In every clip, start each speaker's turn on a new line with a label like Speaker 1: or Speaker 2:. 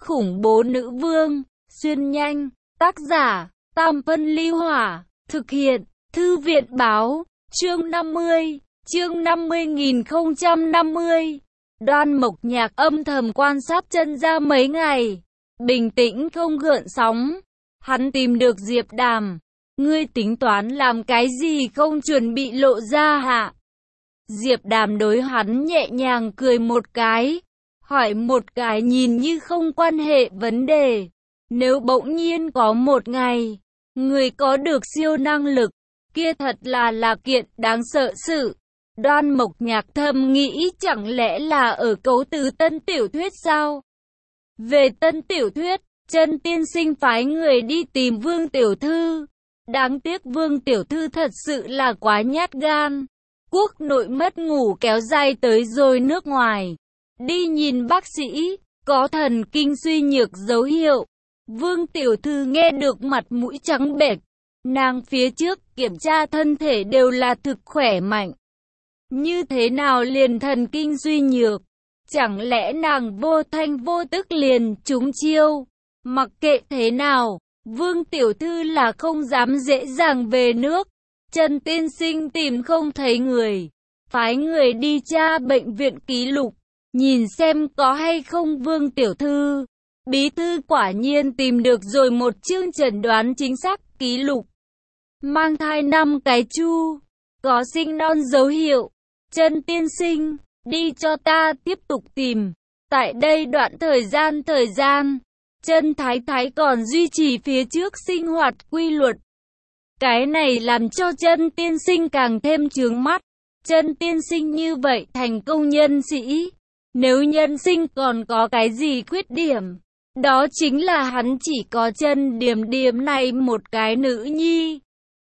Speaker 1: khủng bố nữ vương, xuyên nhanh, tác giả, Tam Phân Ly Hỏa, thực hiện, Thư viện Báo, chương 50, chương 50.050. Đoan Mộc Nhạc âm thầm quan sát Chân Gia mấy ngày, bình tĩnh không gợn sóng. Hắn tìm được Diệp Đàm. Ngươi tính toán làm cái gì không chuẩn bị lộ ra hả? Diệp Đàm đối hắn nhẹ nhàng cười một cái, hỏi một cái nhìn như không quan hệ vấn đề. Nếu bỗng nhiên có một ngày, người có được siêu năng lực, kia thật là kiện đáng sợ sự. Đoan Mộc Nhạc thầm nghĩ chẳng lẽ là ở cấu từ tân tiểu thuyết sao? Về tân tiểu thuyết, Chân tiên sinh phái người đi tìm Vương tiểu thư. Đáng tiếc Vương tiểu thư thật sự là quá nhát gan. Quốc nội mất ngủ kéo dài tới rồi nước ngoài. Đi nhìn bác sĩ, có thần kinh suy nhược dấu hiệu. Vương tiểu thư nghe được mặt mũi trắng bệch. Nàng phía trước kiểm tra thân thể đều là thực khỏe mạnh. Như thế nào liền thần kinh suy nhược? Chẳng lẽ nàng vô thanh vô tức liền trúng chiêu? Mặc kệ thế nào, Vương tiểu thư là không dám dễ dàng về nước. Trần tiên sinh tìm không thấy người, phái người đi tra bệnh viện ký lục, nhìn xem có hay không Vương tiểu thư. Bí thư quả nhiên tìm được rồi một chương chẩn đoán chính xác ký lục. Mang thai 5 cái chu, có sinh non dấu hiệu. Trần tiên sinh, đi cho ta tiếp tục tìm. Tại đây đoạn thời gian, Trần Thái Thái còn duy trì phía trước sinh hoạt quy luật. Cái này làm cho Trần tiên sinh càng thêm chướng mắt. Trần tiên sinh như vậy thành công nhân sĩ. Nếu nhân sinh còn có cái gì khuyết điểm, đó chính là hắn chỉ có Trần Điềm Điềm này một cái nữ nhi.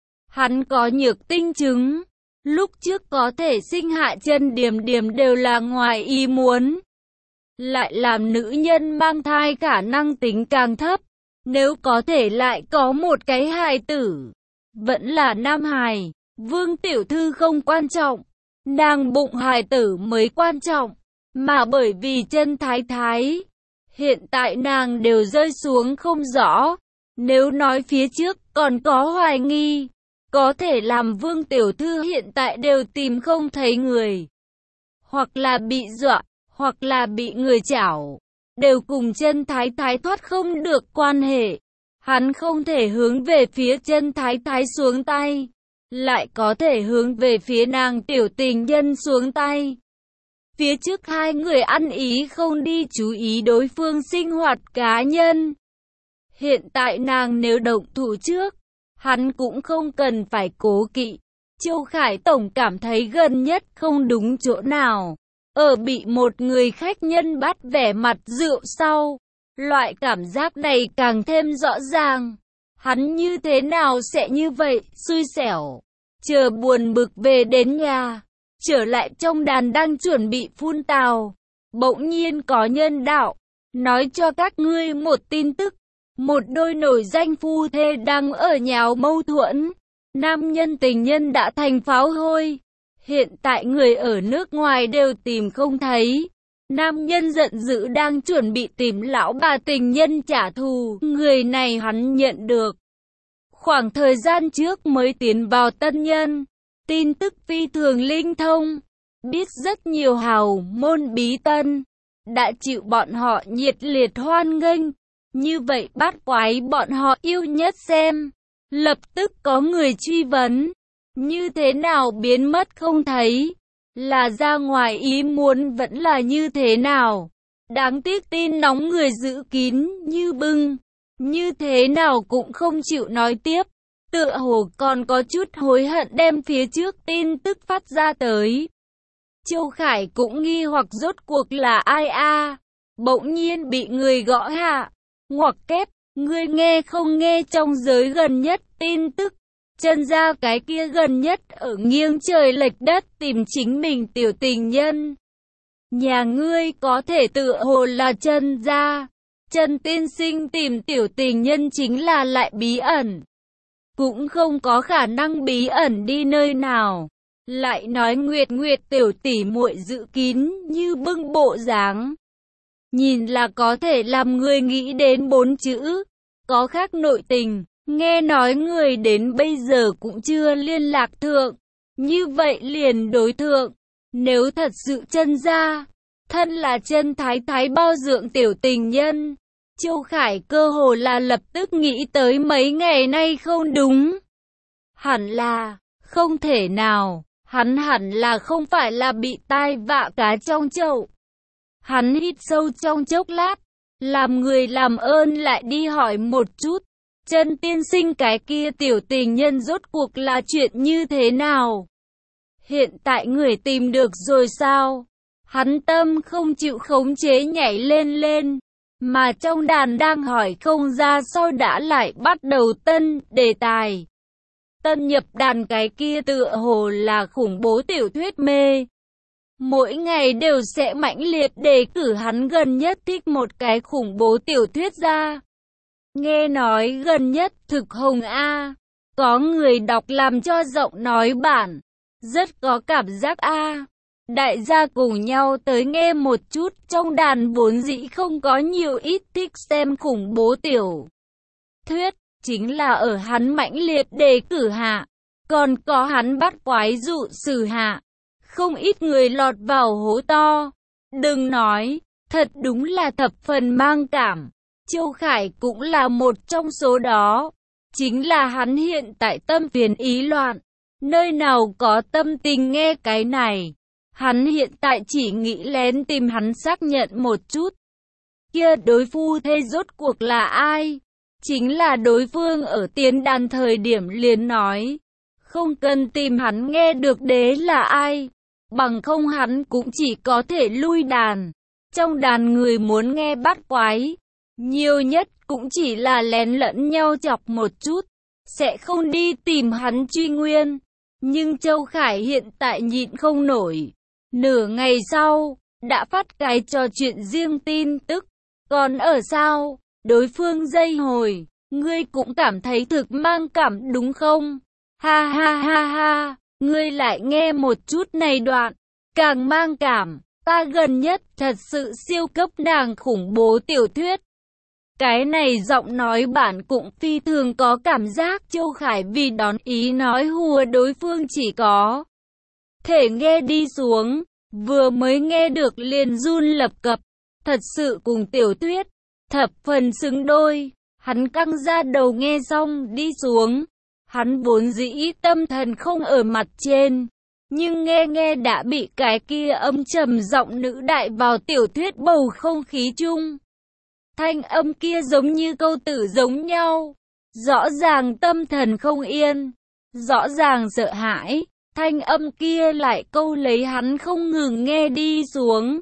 Speaker 1: Hắn có nhược tinh chứng. Lúc trước có thể sinh hạ Trần Điềm Điềm đều là ngoài ý muốn. Lại làm nữ nhân mang thai khả năng tính càng thấp. Nếu có thể lại có một cái hài tử, vẫn là nam hài. Vương tiểu thư không quan trọng, nàng bụng hài tử mới quan trọng. Mà bởi vì Trần Thái Thái, hiện tại nàng đều rơi xuống không rõ. Nếu nói phía trước còn có hoài nghi, có thể làm Vương tiểu thư hiện tại đều tìm không thấy người. Hoặc là bị dọa, hoặc là bị người chảo, đều cùng Trần Thái Thái thoát không được quan hệ. Hắn không thể hướng về phía Trần Thái Thái xuống tay, lại có thể hướng về phía nàng tiểu tình nhân xuống tay. Phía trước hai người ăn ý không đi chú ý đối phương sinh hoạt cá nhân. Hiện tại nàng nếu động thủ trước, hắn cũng không cần phải cố kỵ. Châu Khải Tổng cảm thấy gần nhất không đúng chỗ nào. Ở bị một người khách nhân bắt vẻ mặt rượu sau, loại cảm giác này càng thêm rõ ràng. Hắn như thế nào sẽ như vậy, xui xẻo. Chờ buồn bực về đến nhà, trở lại trong đàn đang chuẩn bị phun tào. Bỗng nhiên có nhân đạo, nói cho các ngươi một tin tức. Một đôi nổi danh phu thê đang ở nháo mâu thuẫn. Nam nhân tình nhân đã thành pháo hôi. Hiện tại người ở nước ngoài đều tìm không thấy. Nam nhân giận dữ đang chuẩn bị tìm lão bà tình nhân trả thù. Người này hắn nhận được khoảng thời gian trước mới tiến vào tân nhân. Tin tức phi thường linh thông. Biết rất nhiều hào môn bí tân đã chịu bọn họ nhiệt liệt hoan nghênh. Như vậy bát quái bọn họ yêu nhất xem. Lập tức có người truy vấn. Như thế nào biến mất không thấy? Là ra ngoài ý muốn vẫn là như thế nào? Đáng tiếc tin nóng người giữ kín như bưng. Như thế nào cũng không chịu nói tiếp. Tựa hồ còn có chút hối hận đem phía trước tin tức phát ra tới. Châu Khải cũng nghi hoặc rốt cuộc là ai a? Bỗng nhiên bị người gõ hạ. Ngoặc kép, ngươi nghe không nghe trong giới gần nhất tin tức. Trần gia cái kia gần nhất ở nghiêng trời lệch đất tìm chính mình tiểu tình nhân. Nhà ngươi có thể tựa hồ là Trần gia. Trần tiên sinh tìm tiểu tình nhân chính là lại bí ẩn. Cũng không có khả năng bí ẩn đi nơi nào. Lại nói Nguyệt Nguyệt tiểu tỷ muội giữ kín như bưng bộ dáng. nhìn là có thể làm người nghĩ đến 4 chữ, có khác nội tình. Nghe nói người đến bây giờ cũng chưa liên lạc thượng, như vậy liền đối thượng. Nếu thật sự chân ra, thân là chân thái thái bao dưỡng tiểu tình nhân, Châu Khải cơ hồ là lập tức nghĩ tới mấy ngày nay không đúng. Hẳn là, không thể nào, hắn hẳn là không phải là bị tai vạ cá trong chậu. Hắn hít sâu trong chốc lát, làm người làm ơn lại đi hỏi một chút, Chân tiên sinh cái kia tiểu tình nhân rốt cuộc là chuyện như thế nào? Hiện tại người tìm được rồi sao? Hắn tâm không chịu khống chế nhảy lên lên, mà trong đàn đang hỏi không ra sau đã lại bắt đầu tân đề tài. Tân nhập đàn cái kia tựa hồ là khủng bố tiểu thuyết mê. Mỗi ngày đều sẽ mãnh liệt đề cử hắn gần nhất thích một cái khủng bố tiểu thuyết ra. Nghe nói gần nhất thực hồng a, có người đọc làm cho giọng nói bản, rất có cảm giác a. Đại gia cùng nhau tới nghe một chút, trong đàn vốn dĩ không có nhiều ít thích xem khủng bố tiểu thuyết, chính là ở hắn mãnh liệt đề cử hạ, còn có hắn bắt quái dụ xử hạ, không ít người lọt vào hố to. Đừng nói, thật đúng là thập phần mang cảm. Châu Khải cũng là một trong số đó. Chính là hắn hiện tại tâm phiền ý loạn, nơi nào có tâm tình nghe cái này. Hắn hiện tại chỉ nghĩ lén tìm hắn xác nhận một chút. Kia đối phu thê rốt cuộc là ai? Chính là đối phương ở tiến đàn thời điểm liền nói. Không cần tìm hắn nghe được đế là ai. Bằng không hắn cũng chỉ có thể lui đàn. Trong đàn người muốn nghe bắt quái, nhiều nhất cũng chỉ là lén lẫn nhau chọc một chút, sẽ không đi tìm hắn truy nguyên. Nhưng Châu Khải hiện tại nhịn không nổi. Nửa ngày sau, đã phát cái trò chuyện riêng tin tức. Còn ở sao? Đối phương dây hồi, ngươi cũng cảm thấy thực mang cảm đúng không? Ha ha ha ha, ngươi lại nghe một chút này đoạn, càng mang cảm. Ta gần nhất thật sự siêu cấp nàng khủng bố tiểu thuyết. Cái này giọng nói bản cũng phi thường có cảm giác. Châu Khải vì đón ý nói hùa đối phương chỉ có thể nghe đi xuống, vừa mới nghe được liền run lập cập, thật sự cùng tiểu thuyết thập phần xứng đôi. Hắn căng ra đầu nghe xong đi xuống, hắn vốn dĩ tâm thần không ở mặt trên, nhưng nghe đã bị cái kia âm trầm giọng nữ đại vào tiểu thuyết bầu không khí chung. Thanh âm kia giống như câu tử giống nhau, rõ ràng tâm thần không yên, rõ ràng sợ hãi, thanh âm kia lại câu lấy hắn không ngừng nghe đi xuống.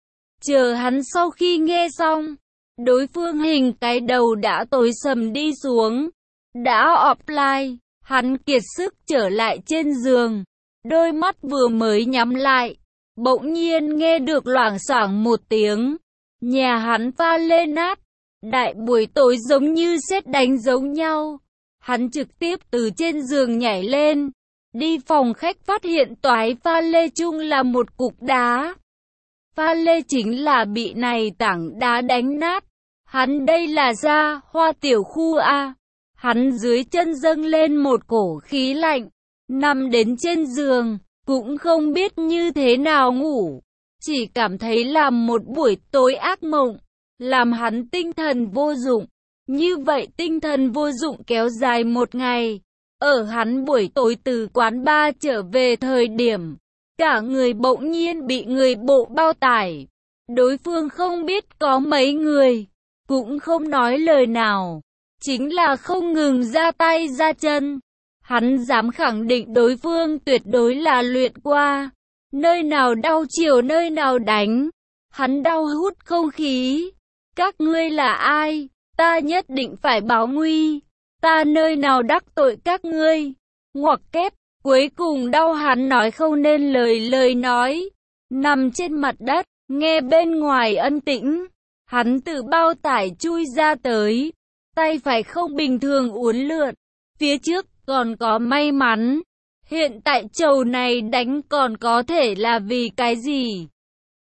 Speaker 1: Chờ hắn sau khi nghe xong, đối phương hình cái đầu đã tối sầm đi xuống, đã offline, hắn kiệt sức trở lại trên giường, đôi mắt vừa mới nhắm lại, bỗng nhiên nghe được loảng xoảng một tiếng. Nhà hắn pha lê nát, đại buổi tối giống như sét đánh giống nhau. Hắn trực tiếp từ trên giường nhảy lên, đi phòng khách phát hiện toái pha lê chung là một cục đá. Pha lê chính là bị này tảng đá đánh nát. Hắn đây là ra hoa tiểu khu a. Hắn dưới chân dâng lên một cổ khí lạnh, nằm đến trên giường, cũng không biết như thế nào ngủ. Chỉ cảm thấy làm một buổi tối ác mộng, làm hắn tinh thần vô dụng. Như vậy tinh thần vô dụng kéo dài một ngày. Ở hắn buổi tối từ quán bar trở về thời điểm, cả người bỗng nhiên bị người bộ bao tải. Đối phương không biết có mấy người, cũng không nói lời nào, chính là không ngừng ra tay ra chân. Hắn dám khẳng định đối phương tuyệt đối là luyện qua. Nơi nào đau chiều nơi nào đánh. Hắn đau hút không khí. Các ngươi là ai? Ta nhất định phải báo nguy. Ta nơi nào đắc tội các ngươi? Ngoặc kép, cuối cùng đau hắn nói không nên lời nói. Nằm trên mặt đất, nghe bên ngoài ân tĩnh. Hắn từ bao tải chui ra tới. Tay phải không bình thường uốn lượn. Phía trước còn có may mắn. Hiện tại chầu này đánh còn có thể là vì cái gì?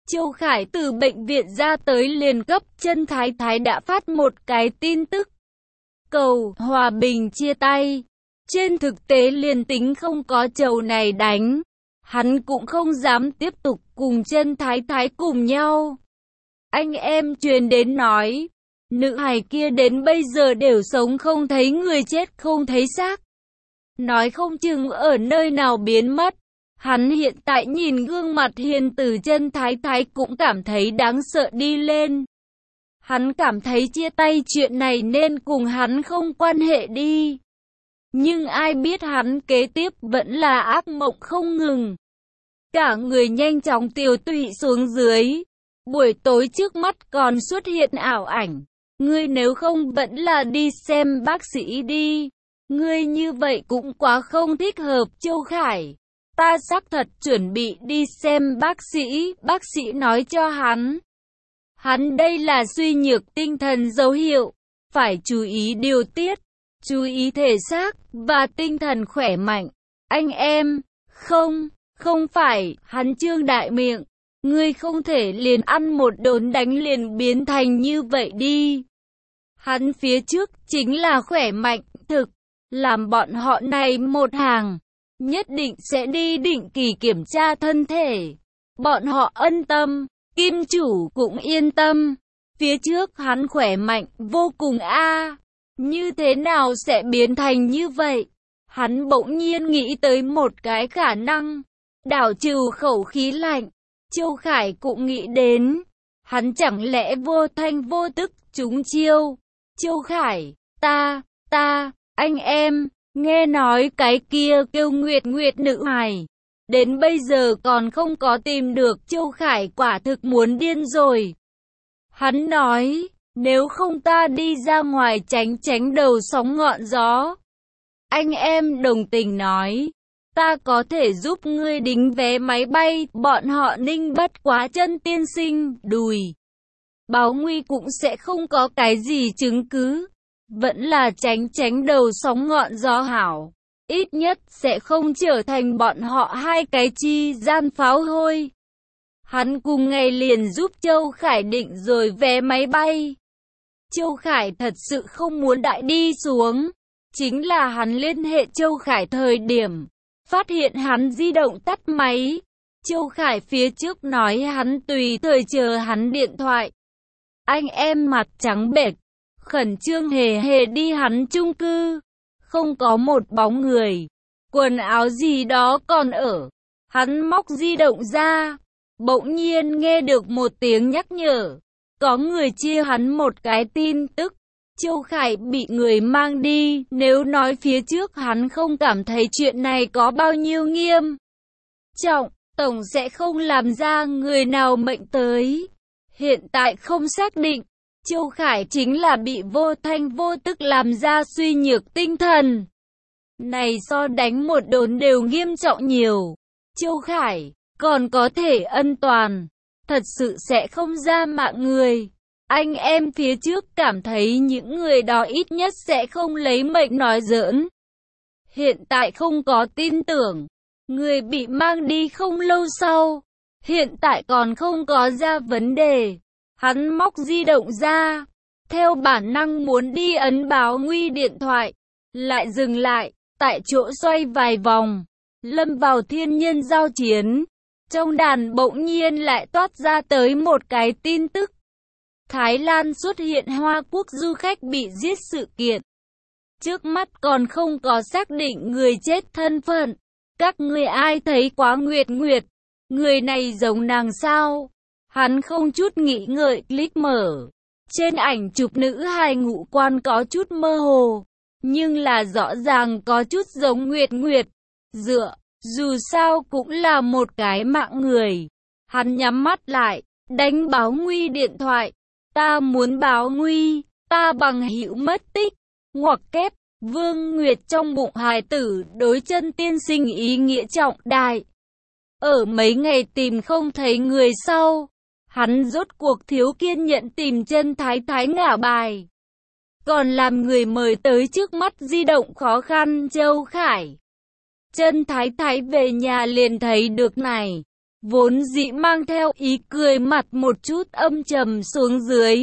Speaker 1: Châu Khải từ bệnh viện ra tới liền cấp Trân Thái Thái đã phát một cái tin tức. Cầu hòa bình chia tay. Trên thực tế liền tính không có chầu này đánh, hắn cũng không dám tiếp tục cùng Trân Thái Thái cùng nhau. Anh em truyền đến nói, nữ hài kia đến bây giờ đều sống không thấy người chết không thấy xác. Nói không chừng ở nơi nào biến mất. Hắn hiện tại nhìn gương mặt hiền từ Trân Thái Thái cũng cảm thấy đáng sợ đi lên. Hắn cảm thấy chia tay chuyện này nên cùng hắn không quan hệ đi. Nhưng ai biết hắn kế tiếp vẫn là ác mộng không ngừng. Cả người nhanh chóng tiêu tụy xuống dưới. Buổi tối trước mắt còn xuất hiện ảo ảnh. Ngươi nếu không vẫn là đi xem bác sĩ đi. Ngươi như vậy cũng quá không thích hợp Châu Khải. Ta xác thật chuẩn bị đi xem bác sĩ nói cho hắn. Hắn đây là suy nhược tinh thần dấu hiệu. Phải chú ý điều tiết, chú ý thể xác và tinh thần khỏe mạnh. Anh em, không phải, hắn trương đại miệng. Ngươi không thể liền ăn một đốn đánh liền biến thành như vậy đi. Hắn phía trước chính là khỏe mạnh, thực, làm bọn họ này một hàng. Nhất định sẽ đi định kỳ kiểm tra thân thể. Bọn họ ân tâm, kim chủ cũng yên tâm. Phía trước hắn khỏe mạnh vô cùng a. Như thế nào sẽ biến thành như vậy? Hắn bỗng nhiên nghĩ tới một cái khả năng. Đảo trừ khẩu khí lạnh. Châu Khải cũng nghĩ đến. Hắn chẳng lẽ vô thanh vô tức trúng chiêu. Châu Khải, anh em. Nghe nói cái kia kêu Nguyệt Nguyệt nữ hài. Đến bây giờ còn không có tìm được. Châu Khải quả thực muốn điên rồi. Hắn nói, nếu không ta đi ra ngoài tránh đầu sóng ngọn gió. Anh em đồng tình nói, ta có thể giúp ngươi đính vé máy bay. Bọn họ Ninh bất quá Trân tiên sinh, đùi. Báo nguy cũng sẽ không có cái gì chứng cứ. Vẫn là tránh đầu sóng ngọn gió hảo. Ít nhất sẽ không trở thành bọn họ hai cái chi gian pháo hôi. Hắn cùng ngày liền giúp Châu Khải định rồi vé máy bay. Châu Khải thật sự không muốn đại đi xuống. Chính là hắn liên hệ Châu Khải thời điểm. Phát hiện hắn di động tắt máy. Châu Khải phía trước nói hắn tùy thời chờ hắn điện thoại. Anh em mặt trắng bệch. Khẩn trương hề đi hắn chung cư. Không có một bóng người. Quần áo gì đó còn ở. Hắn móc di động ra. Bỗng nhiên nghe được một tiếng nhắc nhở. Có người chia hắn một cái tin tức. Châu Khải bị người mang đi. Nếu nói phía trước hắn không cảm thấy chuyện này có bao nhiêu nghiêm trọng, tổng sẽ không làm ra người nào mệnh tới. Hiện tại không xác định. Châu Khải chính là bị vô thanh vô tức làm ra suy nhược tinh thần. Này so đánh một đốn đều nghiêm trọng nhiều. Châu Khải còn có thể ân toàn. Thật sự sẽ không ra mạng người. Anh em phía trước cảm thấy những người đó ít nhất sẽ không lấy mệnh nói giỡn. Hiện tại không có tin tưởng. Người bị mang đi không lâu sau. Hiện tại còn không có ra vấn đề. Hắn móc di động ra. Theo bản năng muốn đi ấn báo nguy điện thoại. Lại dừng lại. Tại chỗ xoay vài vòng. Lâm vào thiên nhân giao chiến. Trong đàn bỗng nhiên lại toát ra tới một cái tin tức. Thái Lan xuất hiện Hoa Quốc du khách bị giết sự kiện. Trước mắt còn không có xác định người chết thân phận. Các ngươi ai thấy Quá Nguyệt Nguyệt? Người này giống nàng sao? Hắn không chút nghĩ ngợi click mở. Trên ảnh chụp nữ hài ngũ quan có chút mơ hồ. Nhưng là rõ ràng có chút giống Nguyệt Nguyệt. Dù sao cũng là một cái mạng người. Hắn nhắm mắt lại, đánh báo nguy điện thoại. Ta muốn báo nguy, ta bằng hữu mất tích. Ngoặc kép, Vương Nguyệt trong bụng hài tử đối Trân tiên sinh ý nghĩa trọng đại. Ở mấy ngày tìm không thấy người sau, hắn rốt cuộc thiếu kiên nhẫn tìm Trân Thái Thái ngả bài. Còn làm người mời tới trước mắt di động khó khăn Châu Khải. Trân Thái Thái về nhà liền thấy được này. vốn dĩ mang theo ý cười mặt một chút âm trầm xuống dưới.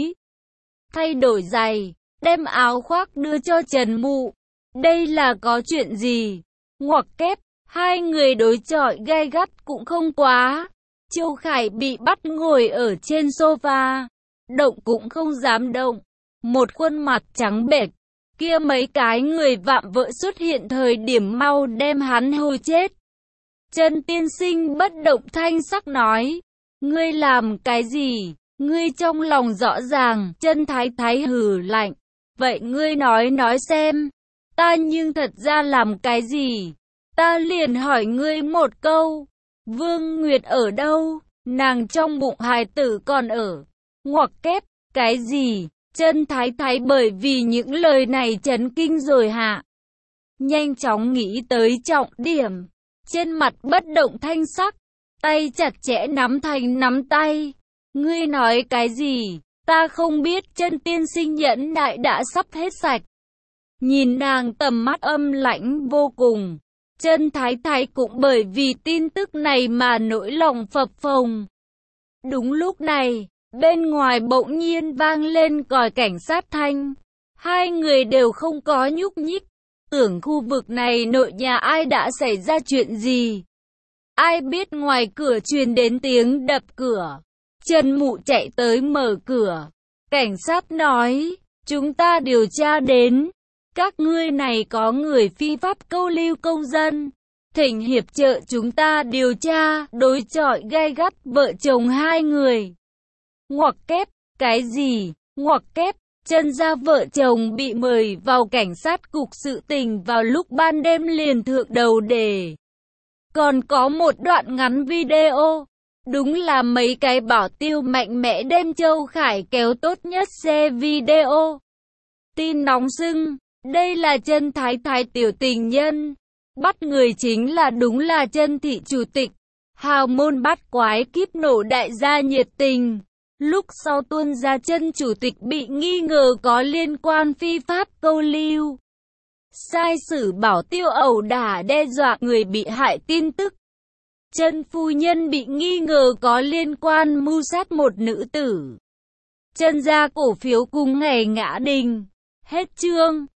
Speaker 1: Thay đổi giày, đem áo khoác đưa cho Trần Mụ. Đây là có chuyện gì? Ngoặc kép, hai người đối chọi gay gắt cũng không quá. Châu Khải bị bắt ngồi ở trên sofa, động cũng không dám động, một khuôn mặt trắng bệch. Kia mấy cái người vạm vỡ xuất hiện thời điểm mau đem hắn hôi chết. Trần tiên sinh bất động thanh sắc nói, ngươi làm cái gì? Ngươi trong lòng rõ ràng. Trần Thái Thái hừ lạnh, vậy ngươi nói xem, ta nhưng thật ra làm cái gì? Ta liền hỏi ngươi một câu, Vương Nguyệt ở đâu? Nàng trong bụng hài tử còn ở. Ngoặc kép, cái gì? Trần Thái Thái bởi vì những lời này chấn kinh rồi hạ. Nhanh chóng nghĩ tới trọng điểm. Trên mặt bất động thanh sắc, tay chặt chẽ nắm thành nắm tay. Ngươi nói cái gì? Ta không biết. Trần tiên sinh nhẫn nại đã sắp hết sạch. Nhìn nàng tầm mắt âm lãnh vô cùng. Trần Thái Thái cũng bởi vì tin tức này mà nỗi lòng phập phồng. Đúng lúc này, bên ngoài bỗng nhiên vang lên còi cảnh sát thanh. Hai người đều không có nhúc nhích. Tưởng khu vực này nội nhà ai đã xảy ra chuyện gì? Ai biết ngoài cửa truyền đến tiếng đập cửa. Trần Mụ chạy tới mở cửa. Cảnh sát nói, chúng ta điều tra đến. Các ngươi này có người phi pháp câu lưu công dân. Thỉnh hiệp trợ chúng ta điều tra, đối chọi gay gắt vợ chồng hai người. Ngoặc kép, cái gì? Ngoặc kép, Trần gia vợ chồng bị mời vào cảnh sát cục sự tình vào lúc ban đêm liền thượng đầu đề. Còn có một đoạn ngắn video. Đúng là mấy cái bảo tiêu mạnh mẽ đem Châu Khải kéo tốt nhất xe video. Tin nóng sưng, đây là Trần Thái Thái tiểu tình nhân. Bắt người chính là đúng là Trần thị chủ tịch. Hào môn bắt quái kíp nổ đại gia nhiệt tình. Lúc sau tuôn ra Trần chủ tịch bị nghi ngờ có liên quan phi pháp câu lưu. Sai sử bảo tiêu ẩu đả đe dọa người bị hại tin tức. Trần phu nhân bị nghi ngờ có liên quan mưu sát một nữ tử. Trần gia cổ phiếu cùng ngày ngã đình. Hết chương.